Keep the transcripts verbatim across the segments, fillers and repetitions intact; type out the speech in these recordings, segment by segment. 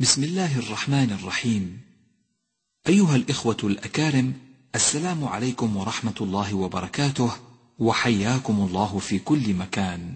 بسم الله الرحمن الرحيم. أيها الإخوة الأكارم، السلام عليكم ورحمة الله وبركاته، وحياكم الله في كل مكان.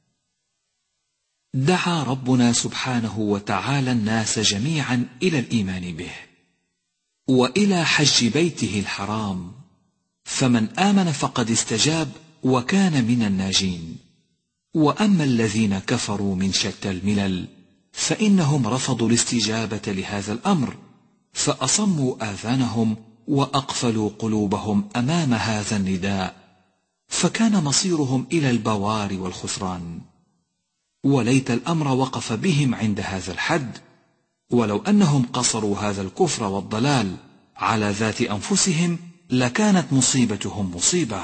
دعا ربنا سبحانه وتعالى الناس جميعا إلى الإيمان به وإلى حج بيته الحرام، فمن آمن فقد استجاب وكان من الناجين. وأما الذين كفروا من شتى الملل فإنهم رفضوا الاستجابة لهذا الأمر، فأصموا آذانهم وأقفلوا قلوبهم أمام هذا النداء، فكان مصيرهم إلى البوار والخسران. وليت الأمر وقف بهم عند هذا الحد، ولو أنهم قصروا هذا الكفر والضلال على ذات أنفسهم لكانت مصيبتهم مصيبة،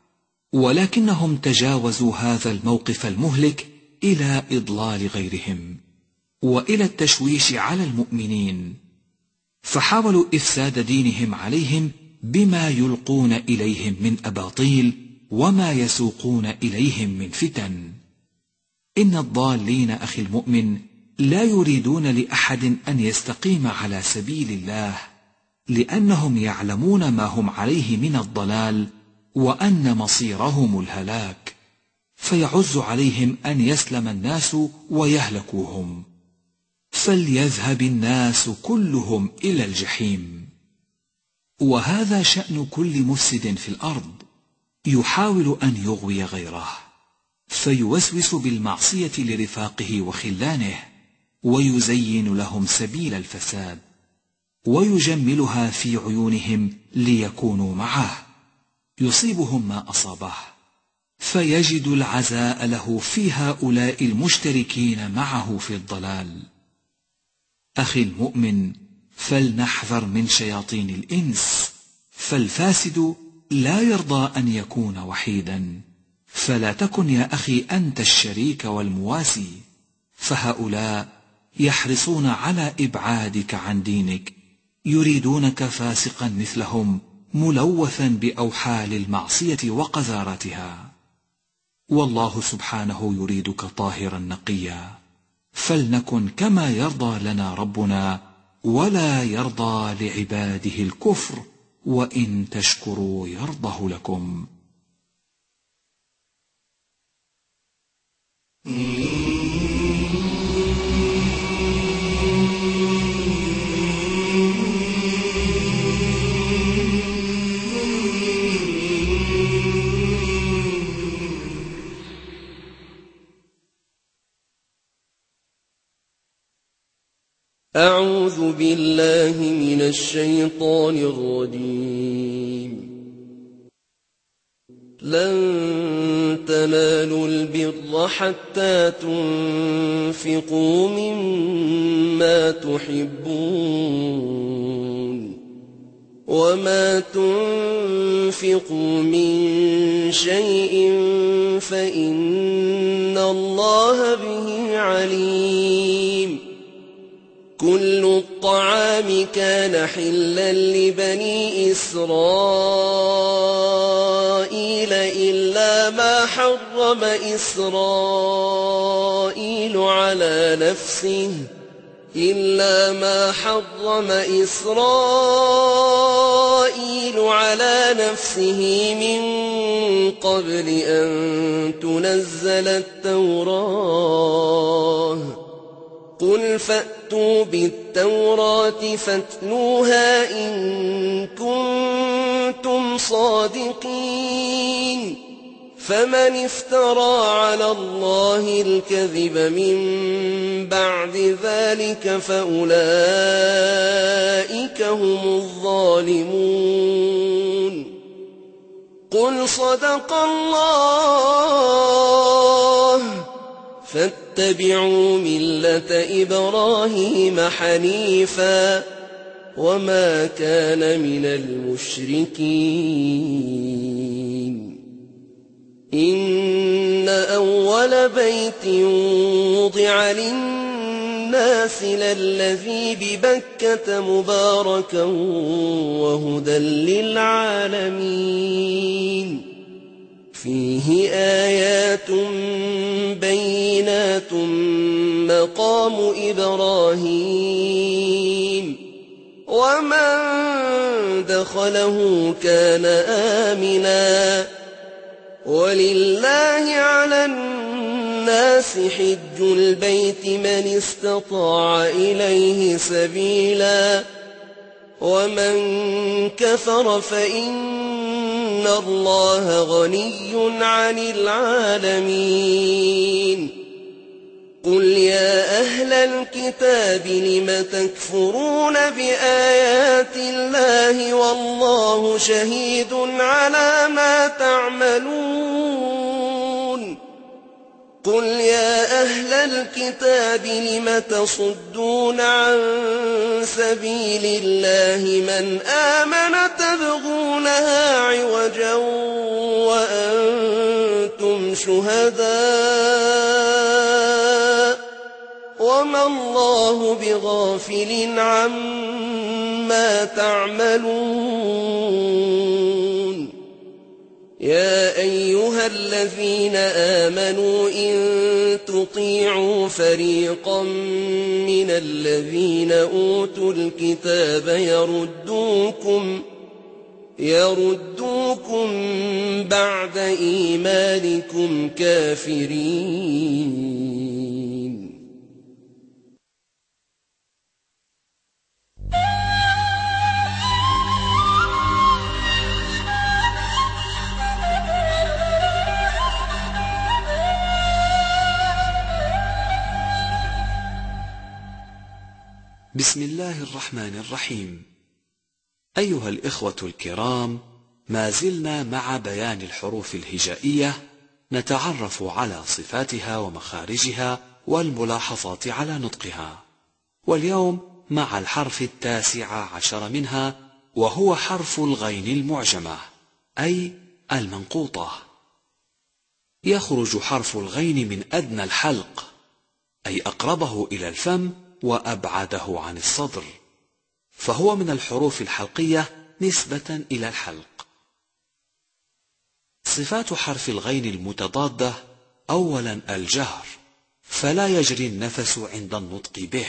ولكنهم تجاوزوا هذا الموقف المهلك إلى إضلال غيرهم وإلى التشويش على المؤمنين، فحاولوا إفساد دينهم عليهم بما يلقون إليهم من أباطيل وما يسوقون إليهم من فتن. إن الضالين أخي المؤمن لا يريدون لأحد أن يستقيم على سبيل الله، لأنهم يعلمون ما هم عليه من الضلال وأن مصيرهم الهلاك، فيعز عليهم أن يسلم الناس ويهلكوهم، فليذهب الناس كلهم إلى الجحيم. وهذا شأن كل مفسد في الأرض، يحاول أن يغوي غيره، فيوسوس بالمعصية لرفاقه وخلانه، ويزين لهم سبيل الفساد، ويجملها في عيونهم ليكونوا معه، يصيبهم ما أصابه، فيجد العزاء له في هؤلاء المشتركين معه في الضلال. أخي المؤمن، فلنحذر من شياطين الإنس، فالفاسد لا يرضى أن يكون وحيدا، فلا تكن يا أخي أنت الشريك والمواسي، فهؤلاء يحرصون على إبعادك عن دينك، يريدونك فاسقا مثلهم ملوثا بأوحال المعصية وقذارتها، والله سبحانه يريدك طاهرا نقيا. فلنكن كما يرضى لنا ربنا، ولا يرضى لعباده الكفر، وإن تشكروا يرضه لكم. أعوذ بالله من الشيطان الرجيم. لن تنالوا البر حتى تنفقوا مما تحبون، وما تنفقوا من شيء فإن الله به عليم. كل الطعام كان حلا لبني إسرائيل إلا ما حرم إسرائيل على نفسه إلا ما حرم إسرائيل على نفسه من قبل أن تنزل التوراة. قل فأتوا بالتوراة فاتلوها إن كنتم صادقين. فمن افترى على الله الكذب من بعد ذلك فأولئك هم الظالمون. قل صدق الله فاتبعوا ملة إبراهيم حنيفا وما كان من المشركين. إن أول بيت وضع للناس للذي ببكة مباركا وهدى للعالمين. فيه آيات بينات مقام إبراهيم ومن دخله كان آمنا ولله على الناس حج البيت من استطاع إليه سبيلا ومن كفر فإن الله غني عن العالمين قل يا أهل الكتاب لم تكفرون بآيات الله والله شهيد على ما تعملون قل يا أهل الكتاب لم تصدون عن سبيل الله من آمن تبغونها عوجا وأنتم شهداء وما الله بغافل عما تعملون يا أيها الذين آمنوا إن تطيعوا فريقا من الذين أوتوا الكتاب يردوكم يردوكم بعد إيمانكم كافرين بسم الله الرحمن الرحيم. أيها الإخوة الكرام، ما زلنا مع بيان الحروف الهجائية، نتعرف على صفاتها ومخارجها والملاحظات على نطقها. واليوم مع الحرف التاسع عشر منها، وهو حرف الغين المعجمة أي المنقوطة. يخرج حرف الغين من أدنى الحلق أي أقربه إلى الفم وأبعده عن الصدر، فهو من الحروف الحلقية نسبة إلى الحلق. صفات حرف الغين المتضادة: أولا الجهر، فلا يجري النفس عند النطق به.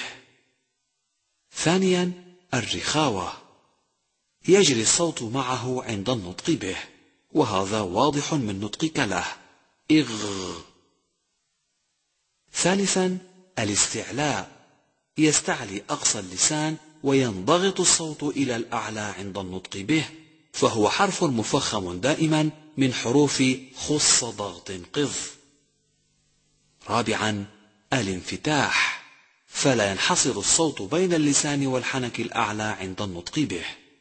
ثانيا الرخاوة، يجري الصوت معه عند النطق به، وهذا واضح من نطقك له، إغ. ثالثا الاستعلاء، يستعلي أقصى اللسان وينضغط الصوت إلى الأعلى عند النطق به، فهو حرف مفخم دائما من حروف خص ضغط قض. رابعا الانفتاح، فلا ينحصر الصوت بين اللسان والحنك الأعلى عند النطق به.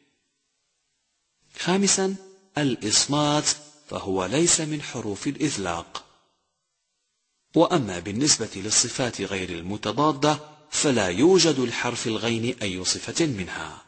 خامسا الإصمات، فهو ليس من حروف الإذلاق. وأما بالنسبة للصفات غير المتضادة فلا يوجد لحرف الغين أي صفة منها.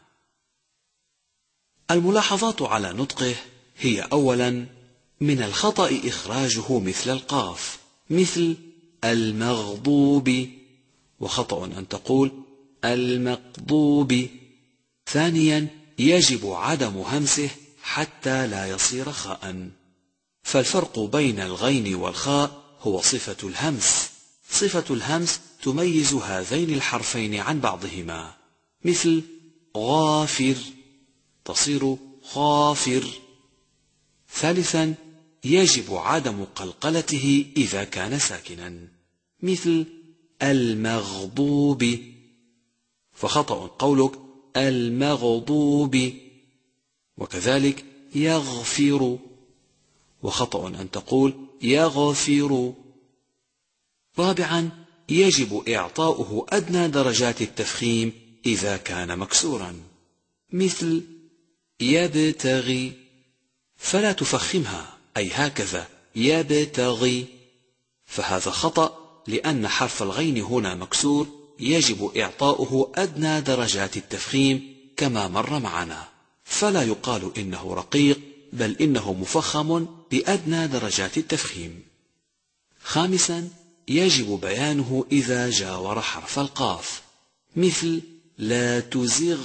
الملاحظات على نطقه هي: أولا من الخطأ إخراجه مثل القاف، مثل المغضوب، وخطأ أن تقول المقضوب. ثانيا يجب عدم همسه حتى لا يصير خاء، فالفرق بين الغين والخاء هو صفة الهمس. صفة الهمس تميز هذين الحرفين عن بعضهما، مثل غافر تصير خافر. ثالثا يجب عدم قلقلته إذا كان ساكنا، مثل المغضوب، فخطأ قولك المغضوب. وكذلك يغفر، وخطأ أن تقول يغفر. رابعا يجب إعطاؤه أدنى درجات التفخيم إذا كان مكسورا، مثل يبتغي، فلا تفخمها أي هكذا يبتغي، فهذا خطأ لأن حرف الغين هنا مكسور، يجب إعطاؤه أدنى درجات التفخيم كما مر معنا، فلا يقال إنه رقيق، بل إنه مفخم بأدنى درجات التفخيم. خامسا يجب بيانه إذا جاور حرف القاف، مثل لا تزغ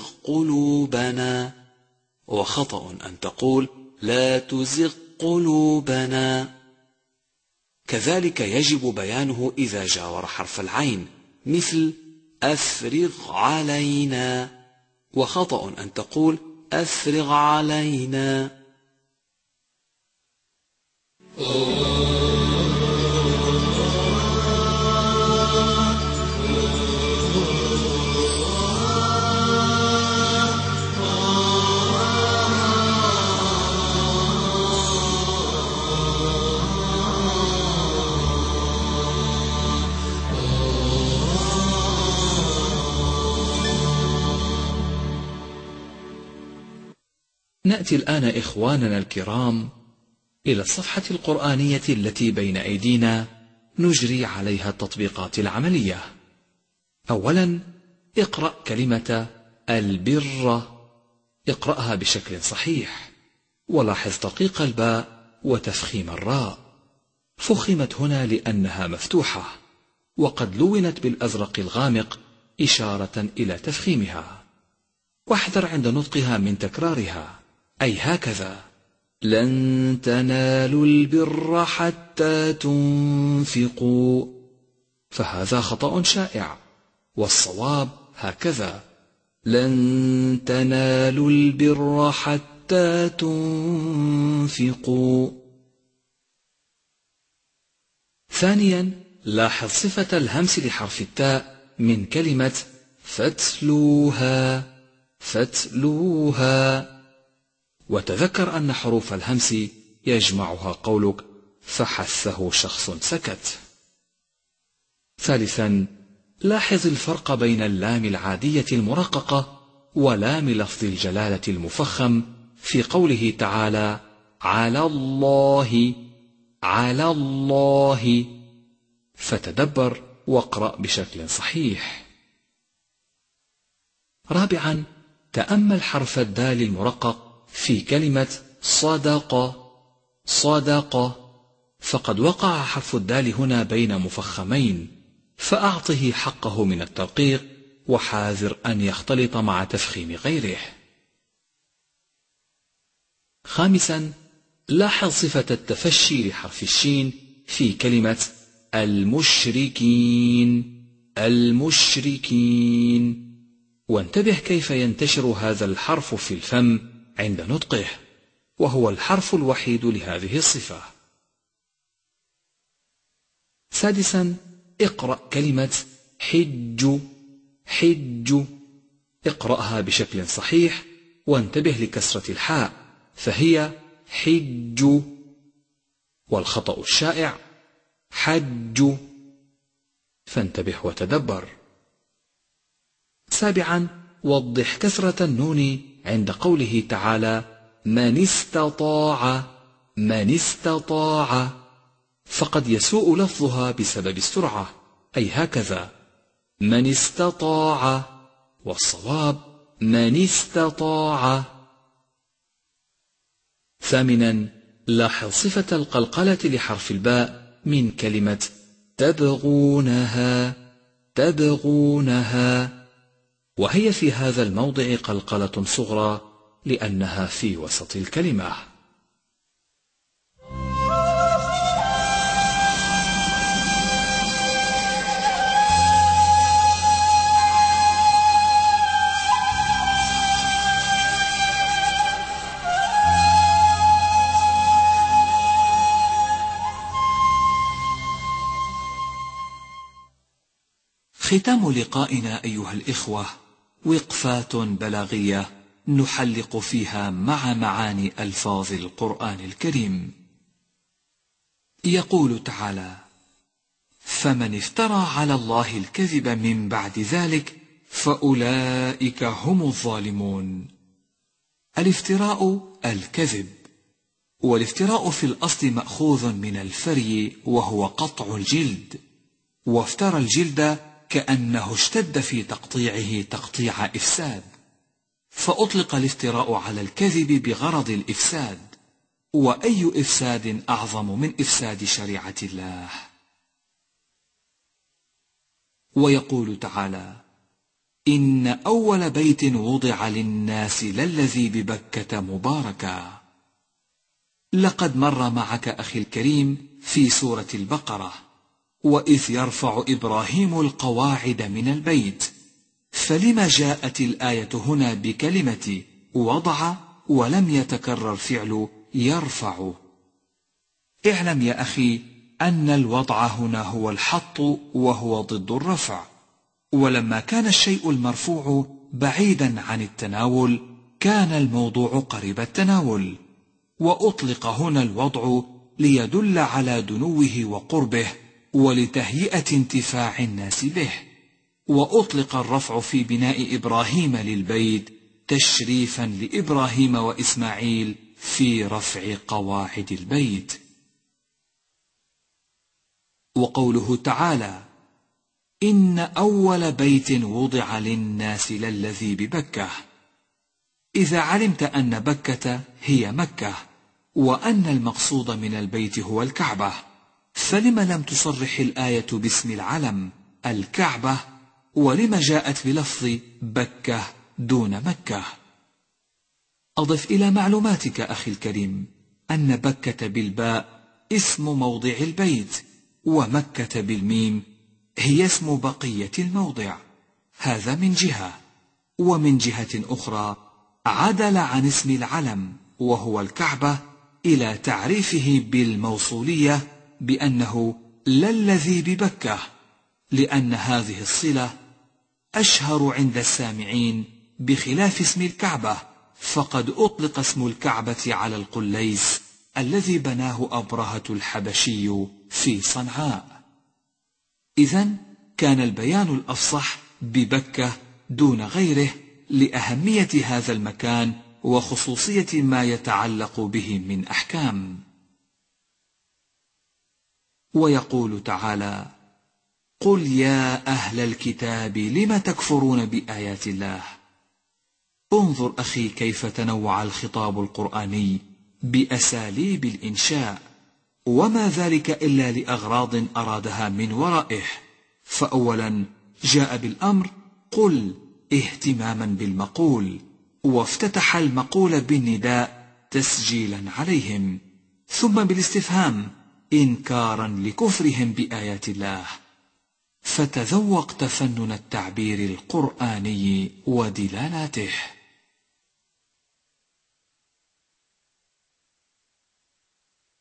قلوبنا، وخطأ أن تقول لا تزغ قلوبنا. كذلك يجب بيانه إذا جاور حرف العين، مثل أفرغ علينا، وخطأ أن تقول أفرغ علينا. نأتي الآن إخواننا الكرام إلى الصفحة القرآنية التي بين أيدينا نجري عليها التطبيقات العملية. أولا اقرأ كلمة البر، اقرأها بشكل صحيح، ولاحظ ترقيق الباء وتفخيم الراء. فخمت هنا لأنها مفتوحة، وقد لونت بالأزرق الغامق إشارة إلى تفخيمها. واحذر عند نطقها من تكرارها، أي هكذا: لن تنالوا البر حتى تنفقوا، فهذا خطأ شائع، والصواب هكذا: لن تنالوا البر حتى تنفقوا. ثانيا لاحظ صفة الهمس لحرف التاء من كلمة فتلوها فتلوها، وتذكر أن حروف الهمس يجمعها قولك فحثه شخص سكت. ثالثا لاحظ الفرق بين اللام العادية المرققة ولام لفظ الجلالة المفخم في قوله تعالى على الله على الله، فتدبر واقرأ بشكل صحيح. رابعا تأمل حرف الدال المرقق في كلمة صدق صدق، فقد وقع حرف الدال هنا بين مفخمين، فأعطه حقه من الترقيق، وحاذر أن يختلط مع تفخيم غيره. خامسا لاحظ صفة التفشي لحرف الشين في كلمة المشركين المشركين، وانتبه كيف ينتشر هذا الحرف في الفم عند نطقه، وهو الحرف الوحيد لهذه الصفة. سادسا اقرأ كلمة حج حج، اقرأها بشكل صحيح، وانتبه لكسرة الحاء، فهي حج، والخطأ الشائع حج، فانتبه وتدبر. سابعا وضح كسرة النون عند قوله تعالى من استطاع من استطاع، فقد يسوء لفظها بسبب السرعة، أي هكذا من استطاع، والصواب من استطاع. ثامنا لاحظ صفة القلقلة لحرف الباء من كلمة تبغونها تبغونها، وهي في هذا الموضع قلقلة صغرى لأنها في وسط الكلمة. ختام لقائنا أيها الإخوة وقفات بلاغية نحلق فيها مع معاني ألفاظ القرآن الكريم. يقول تعالى فمن افترى على الله الكذب من بعد ذلك فأولئك هم الظالمون. الافتراء الكذب، والافتراء في الأصل مأخوذ من الفري وهو قطع الجلد، وافترى الجلد كأنه اشتد في تقطيعه تقطيع إفساد، فأطلق الافتراء على الكذب بغرض الإفساد، وأي إفساد أعظم من إفساد شريعة الله. ويقول تعالى إن أول بيت وضع للناس للذي ببكة مباركا. لقد مر معك أخي الكريم في سورة البقرة: وإذ يرفع إبراهيم القواعد من البيت. فلما جاءت الآية هنا بكلمة وضع ولم يتكرر فعل يرفع؟ اعلم يا أخي أن الوضع هنا هو الحط، وهو ضد الرفع. ولما كان الشيء المرفوع بعيدا عن التناول كان الموضوع قريب التناول، وأطلق هنا الوضع ليدل على دنوه وقربه ولتهيئة انتفاع الناس به. وأطلق الرفع في بناء إبراهيم للبيت تشريفا لإبراهيم وإسماعيل في رفع قواعد البيت. وقوله تعالى: إن أول بيت وضع للناس للذي ببكة. إذا علمت أن بكة هي مكة، وأن المقصود من البيت هو الكعبة، فلم لم تصرح الآية باسم العلم الكعبة، ولم جاءت بلفظ بكة دون مكة؟ أضف إلى معلوماتك أخي الكريم أن بكة بالباء اسم موضع البيت، ومكة بالميم هي اسم بقية الموضع. هذا من جهة. ومن جهة أخرى عدل عن اسم العلم وهو الكعبة إلى تعريفه بالموصولية بأنه للذي ببكة، لأن هذه الصلة أشهر عند السامعين بخلاف اسم الكعبة، فقد أطلق اسم الكعبة على القليس الذي بناه أبرهة الحبشي في صنعاء. إذن كان البيان الأفصح ببكة دون غيره لأهمية هذا المكان وخصوصية ما يتعلق به من أحكام. ويقول تعالى: قل يا أهل الكتاب لم تكفرون بآيات الله. انظر أخي كيف تنوع الخطاب القرآني بأساليب الإنشاء، وما ذلك إلا لأغراض أرادها من ورائه. فأولا جاء بالأمر قل اهتماما بالمقول، وافتتح المقول بالنداء تسجيلا عليهم، ثم بالاستفهام إنكارا لكفرهم بآيات الله. فتذوق تفنن التعبير القرآني ودلالاته.